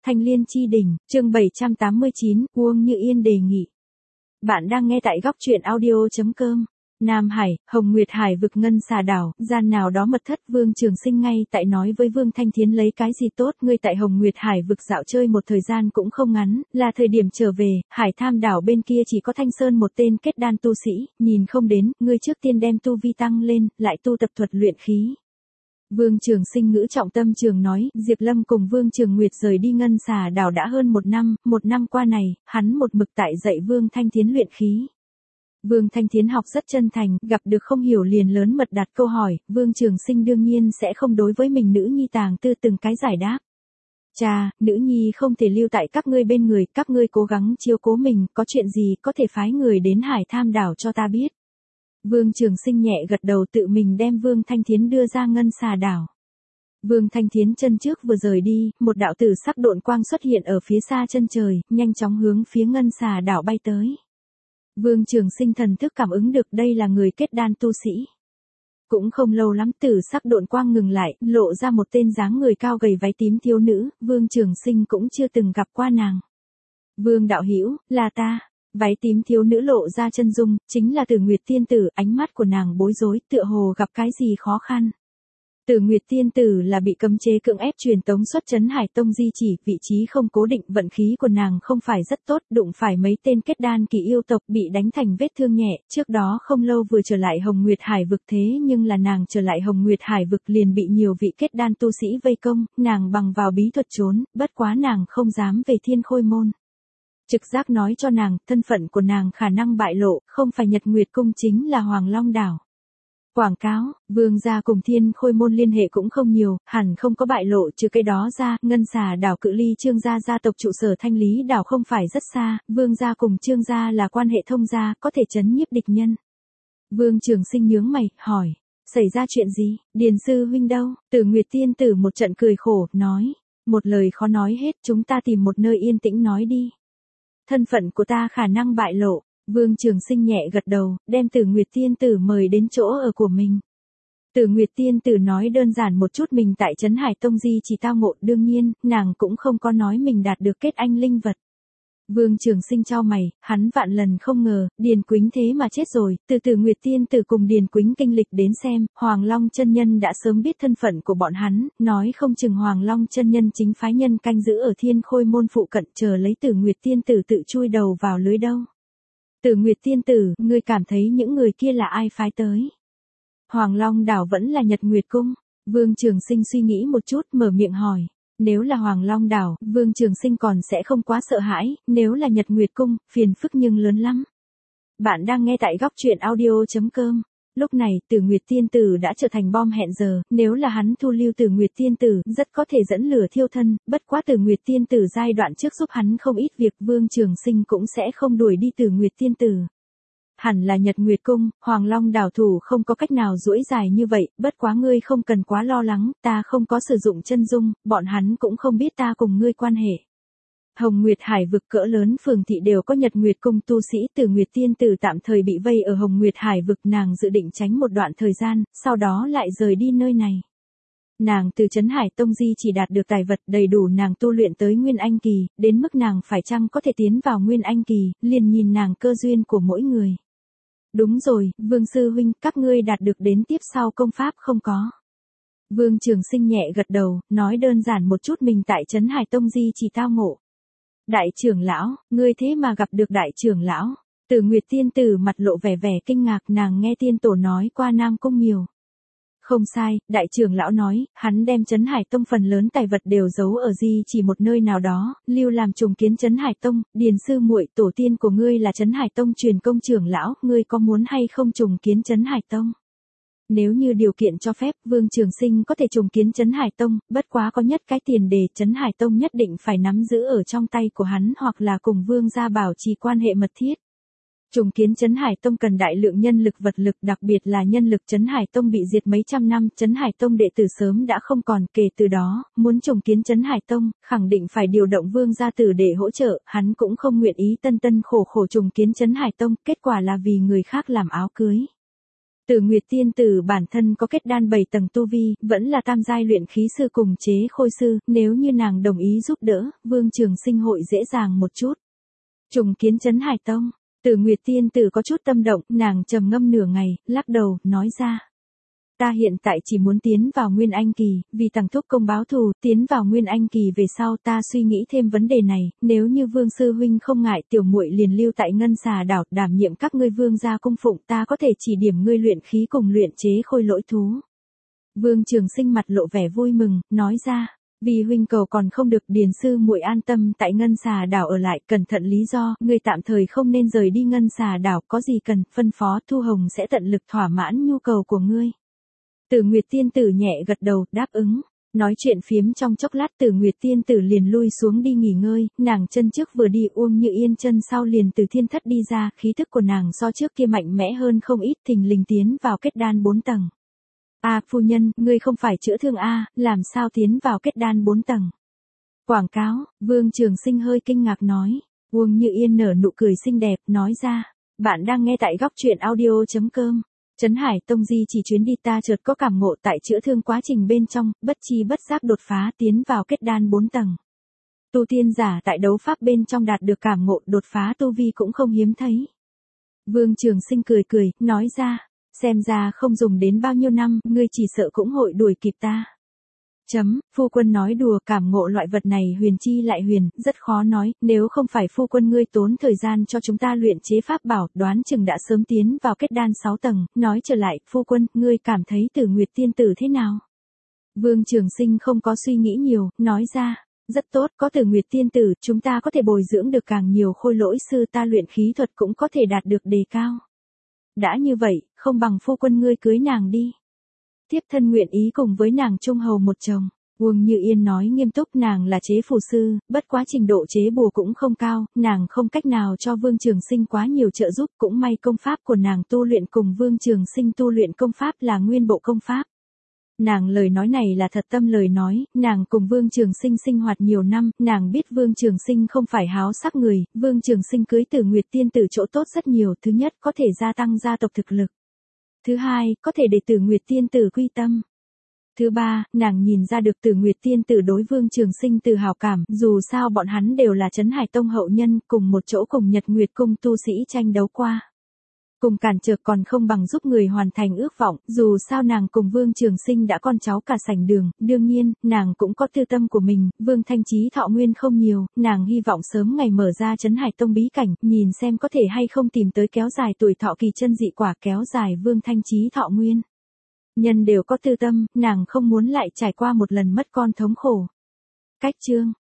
Thanh Liên Chi Đỉnh, chương 789, Uông Như Yên đề nghị. Bạn đang nghe tại góc truyện audio.com. Nam Hải, Hồng Nguyệt Hải vực ngân xà đảo, gian nào đó mật thất. Vương Trường Sinh ngay tại nói với Vương Thanh Thiến lấy cái gì tốt, ngươi tại Hồng Nguyệt Hải vực dạo chơi một thời gian cũng không ngắn, là thời điểm trở về, Hải Tham đảo bên kia chỉ có Thanh Sơn một tên kết đan tu sĩ, nhìn không đến, ngươi trước tiên đem tu vi tăng lên, lại tu tập thuật luyện khí. Vương Trường Sinh ngữ trọng tâm trường nói, Diệp Lâm cùng Vương Trường Nguyệt rời đi ngân xà đảo đã hơn một năm qua này, hắn một mực tại dạy Vương Thanh Thiến luyện khí. Vương Thanh Thiến học rất chân thành, gặp được không hiểu liền lớn mật đặt câu hỏi, Vương Trường Sinh đương nhiên sẽ không đối với mình nữ nhi tàng tư từng cái giải đáp. Cha, nữ nhi không thể lưu tại các ngươi bên người, các ngươi cố gắng chiếu cố mình, có chuyện gì có thể phái người đến Hải Tham đảo cho ta biết. Vương Trường Sinh nhẹ gật đầu tự mình đem Vương Thanh Thiến đưa ra ngân xà đảo. Vương Thanh Thiến chân trước vừa rời đi, một đạo tử sắc độn quang xuất hiện ở phía xa chân trời, nhanh chóng hướng phía ngân xà đảo bay tới. Vương Trường Sinh thần thức cảm ứng được đây là người kết đan tu sĩ. Cũng không lâu lắm tử sắc độn quang ngừng lại, lộ ra một tên dáng người cao gầy váy tím thiếu nữ, Vương Trường Sinh cũng chưa từng gặp qua nàng. Vương đạo hữu, là ta. Váy tím thiếu nữ lộ ra chân dung, chính là Tử Nguyệt tiên tử, ánh mắt của nàng bối rối, tựa hồ gặp cái gì khó khăn. Tử Nguyệt tiên tử là bị cấm chế cưỡng ép truyền tống xuất Trấn Hải Tông di chỉ, vị trí không cố định, vận khí của nàng không phải rất tốt, đụng phải mấy tên kết đan kỳ yêu tộc bị đánh thành vết thương nhẹ, trước đó không lâu vừa trở lại Hồng Nguyệt Hải vực, thế nhưng là nàng trở lại Hồng Nguyệt Hải vực liền bị nhiều vị kết đan tu sĩ vây công, nàng bằng vào bí thuật trốn, bất quá nàng không dám về Thiên Khôi môn. Trực giác nói cho nàng, thân phận của nàng khả năng bại lộ, không phải Nhật Nguyệt cung chính là Hoàng Long đảo. Quảng cáo, Vương gia cùng Thiên Khôi môn liên hệ cũng không nhiều, hẳn không có bại lộ, trừ cái đó ra, ngân xà đảo cự ly Trương gia gia tộc trụ sở Thanh Lý đảo không phải rất xa, Vương gia cùng Trương gia là quan hệ thông gia, có thể trấn nhiếp địch nhân. Vương Trường Sinh nhướng mày, hỏi, xảy ra chuyện gì, Điền sư huynh đâu? Tử Nguyệt tiên tử một trận cười khổ, nói, một lời khó nói hết, chúng ta tìm một nơi yên tĩnh nói đi. Thân phận của ta khả năng bại lộ. Vương Trường Sinh nhẹ gật đầu, đem Tử Nguyệt tiên tử mời đến chỗ ở của mình. Tử Nguyệt tiên tử nói đơn giản một chút mình tại Trấn Hải Tông di chỉ tao ngộ, đương nhiên, nàng cũng không có nói mình đạt được kết anh linh vật. Vương Trường Sinh chau mày, hắn vạn lần không ngờ, Điền Quýnh thế mà chết rồi, từ Tử Nguyệt tiên tử cùng Điền Quýnh kinh lịch đến xem, Hoàng Long chân nhân đã sớm biết thân phận của bọn hắn, nói không chừng Hoàng Long chân nhân chính phái nhân canh giữ ở Thiên Khôi môn phụ cận chờ lấy Tử Nguyệt tiên tử tự chui đầu vào lưới đâu. Tử Nguyệt tiên tử, ngươi cảm thấy những người kia là ai phái tới? Hoàng Long đảo vẫn là Nhật Nguyệt cung? Vương Trường Sinh suy nghĩ một chút, mở miệng hỏi. Nếu là Hoàng Long đảo, Vương Trường Sinh còn sẽ không quá sợ hãi, nếu là Nhật Nguyệt cung, phiền phức nhưng lớn lắm. Bạn đang nghe tại góc truyện audio.com. Lúc này, Tử Nguyệt tiên tử đã trở thành bom hẹn giờ, nếu là hắn thu lưu Tử Nguyệt tiên tử, rất có thể dẫn lửa thiêu thân, bất quá Tử Nguyệt tiên tử giai đoạn trước giúp hắn không ít việc, Vương Trường Sinh cũng sẽ không đuổi đi Tử Nguyệt tiên tử. Hẳn là Nhật Nguyệt cung, Hoàng Long đảo thủ không có cách nào duỗi dài như vậy, bất quá ngươi không cần quá lo lắng, ta không có sử dụng chân dung, bọn hắn cũng không biết ta cùng ngươi quan hệ. Hồng Nguyệt Hải vực cỡ lớn phường thị đều có Nhật Nguyệt cung tu sĩ, Tử Nguyệt tiên tử tạm thời bị vây ở Hồng Nguyệt Hải vực, nàng dự định tránh một đoạn thời gian, sau đó lại rời đi nơi này. Nàng từ Trấn Hải Tông di chỉ đạt được tài vật đầy đủ nàng tu luyện tới Nguyên Anh kỳ, đến mức nàng phải chăng có thể tiến vào Nguyên Anh kỳ, liền nhìn nàng cơ duyên của mỗi người. Đúng rồi, Vương sư huynh, các ngươi đạt được đến tiếp sau công pháp không có? Vương Trường Sinh nhẹ gật đầu, nói đơn giản một chút mình tại Trấn Hải Tông di chỉ tao ngộ. Đại trưởng lão, ngươi thế mà gặp được đại trưởng lão? Tử Nguyệt tiên tử mặt lộ vẻ kinh ngạc, nàng nghe tiên tổ nói qua Nam Cung Miều. Không sai, đại trưởng lão nói, hắn đem Trấn Hải Tông phần lớn tài vật đều giấu ở di chỉ một nơi nào đó, lưu làm trùng kiến Trấn Hải Tông, Điền sư muội, tổ tiên của ngươi là Trấn Hải Tông truyền công trưởng lão, ngươi có muốn hay không trùng kiến Trấn Hải Tông? Nếu như điều kiện cho phép, Vương Trường Sinh có thể trùng kiến Trấn Hải Tông, bất quá có nhất cái tiền đề, Trấn Hải Tông nhất định phải nắm giữ ở trong tay của hắn hoặc là cùng Vương gia bảo trì quan hệ mật thiết. Trùng kiến Trấn Hải Tông cần đại lượng nhân lực vật lực, đặc biệt là nhân lực Trấn Hải Tông bị diệt mấy trăm năm, Trấn Hải Tông đệ tử sớm đã không còn, kể từ đó, muốn trùng kiến Trấn Hải Tông, khẳng định phải điều động Vương gia tử để hỗ trợ, hắn cũng không nguyện ý tân khổ trùng kiến Trấn Hải Tông, kết quả là vì người khác làm áo cưới. Tử Nguyệt tiên tử bản thân có kết đan 7 tầng tu vi, vẫn là tam giai luyện khí sư cùng chế khôi sư, nếu như nàng đồng ý giúp đỡ, Vương Trường Sinh hội dễ dàng một chút. Trùng kiến Trấn Hải Tông, Tử Nguyệt tiên tử có chút tâm động, nàng trầm ngâm nửa ngày, lắc đầu, nói ra. Ta hiện tại chỉ muốn tiến vào Nguyên Anh kỳ, vì Tằng thúc công báo thù, tiến vào Nguyên Anh kỳ về sau ta suy nghĩ thêm vấn đề này, nếu như Vương sư huynh không ngại tiểu muội liền lưu tại Ngân Xà đảo, đảm nhiệm các ngươi Vương gia cung phụng, ta có thể chỉ điểm ngươi luyện khí cùng luyện chế khôi lỗi thú. Vương Trường Sinh mặt lộ vẻ vui mừng, nói ra, vì huynh cầu còn không được, điền sư muội an tâm tại Ngân Xà đảo ở lại, cẩn thận lý do, ngươi tạm thời không nên rời đi Ngân Xà đảo, có gì cần, phân phó Thu Hồng sẽ tận lực thỏa mãn nhu cầu của ngươi. Tử Nguyệt tiên tử nhẹ gật đầu, đáp ứng. Nói chuyện phiếm trong chốc lát Tử Nguyệt tiên tử liền lui xuống đi nghỉ ngơi, nàng chân trước vừa đi, Uông Như Yên chân sau liền từ thiên thất đi ra, khí thức của nàng so trước kia mạnh mẽ hơn không ít, thình lình tiến vào kết đan 4 tầng. Phu nhân, ngươi không phải chữa thương làm sao tiến vào kết đan 4 tầng? Quảng cáo, Vương Trường Sinh hơi kinh ngạc nói. Uông Như Yên nở nụ cười xinh đẹp, nói ra, bạn đang nghe tại goctruyện.audio.com. Trấn Hải Tông di chỉ chuyến đi ta chợt có cảm ngộ tại chữa thương quá trình bên trong, bất chi bất giác đột phá tiến vào kết đan 4 tầng. Tu tiên giả tại đấu pháp bên trong đạt được cảm ngộ đột phá tu vi cũng không hiếm thấy. Vương Trường Sinh cười cười, nói ra, xem ra không dùng đến bao nhiêu năm, ngươi chỉ sợ cũng hội đuổi kịp ta. Phu quân nói đùa, cảm ngộ loại vật này huyền chi lại huyền, rất khó nói, nếu không phải phu quân ngươi tốn thời gian cho chúng ta luyện chế pháp bảo, đoán chừng đã sớm tiến vào kết đan 6 tầng, nói trở lại, phu quân, ngươi cảm thấy Tử Nguyệt tiên tử thế nào? Vương Trường Sinh không có suy nghĩ nhiều, nói ra, rất tốt, có Tử Nguyệt tiên tử, chúng ta có thể bồi dưỡng được càng nhiều khôi lỗi sư, ta luyện khí thuật cũng có thể đạt được đề cao. Đã như vậy, không bằng phu quân ngươi cưới nàng đi. Tiếp thân nguyện ý cùng với nàng chung hầu một chồng. Uông Như Yên nói nghiêm túc, nàng là chế phù sư, bất quá trình độ chế bùa cũng không cao, nàng không cách nào cho Vương Trường Sinh quá nhiều trợ giúp, cũng may công pháp của nàng tu luyện cùng Vương Trường Sinh tu luyện công pháp là nguyên bộ công pháp. Nàng lời nói này là thật tâm lời nói, nàng cùng Vương Trường Sinh sinh hoạt nhiều năm, nàng biết Vương Trường Sinh không phải háo sắc người, Vương Trường Sinh cưới Tử Nguyệt tiên tử chỗ tốt rất nhiều, thứ nhất có thể gia tăng gia tộc thực lực. Thứ hai, có thể để Tử Nguyệt tiên tử quy tâm. Thứ ba, nàng nhìn ra được Tử Nguyệt tiên tử đối Vương Trường Sinh từ hảo cảm, dù sao bọn hắn đều là Trấn Hải Tông hậu nhân, cùng một chỗ cùng Nhật Nguyệt cung tu sĩ tranh đấu qua. Cùng cản trở còn không bằng giúp người hoàn thành ước vọng, dù sao nàng cùng Vương Trường Sinh đã con cháu cả sảnh đường, đương nhiên, nàng cũng có tư tâm của mình, Vương Thanh Chí thọ nguyên không nhiều, nàng hy vọng sớm ngày mở ra Trấn Hải Tông bí cảnh, nhìn xem có thể hay không tìm tới kéo dài tuổi thọ kỳ chân dị quả, kéo dài Vương Thanh Chí thọ nguyên. Nhân đều có tư tâm, nàng không muốn lại trải qua một lần mất con thống khổ. Cách chương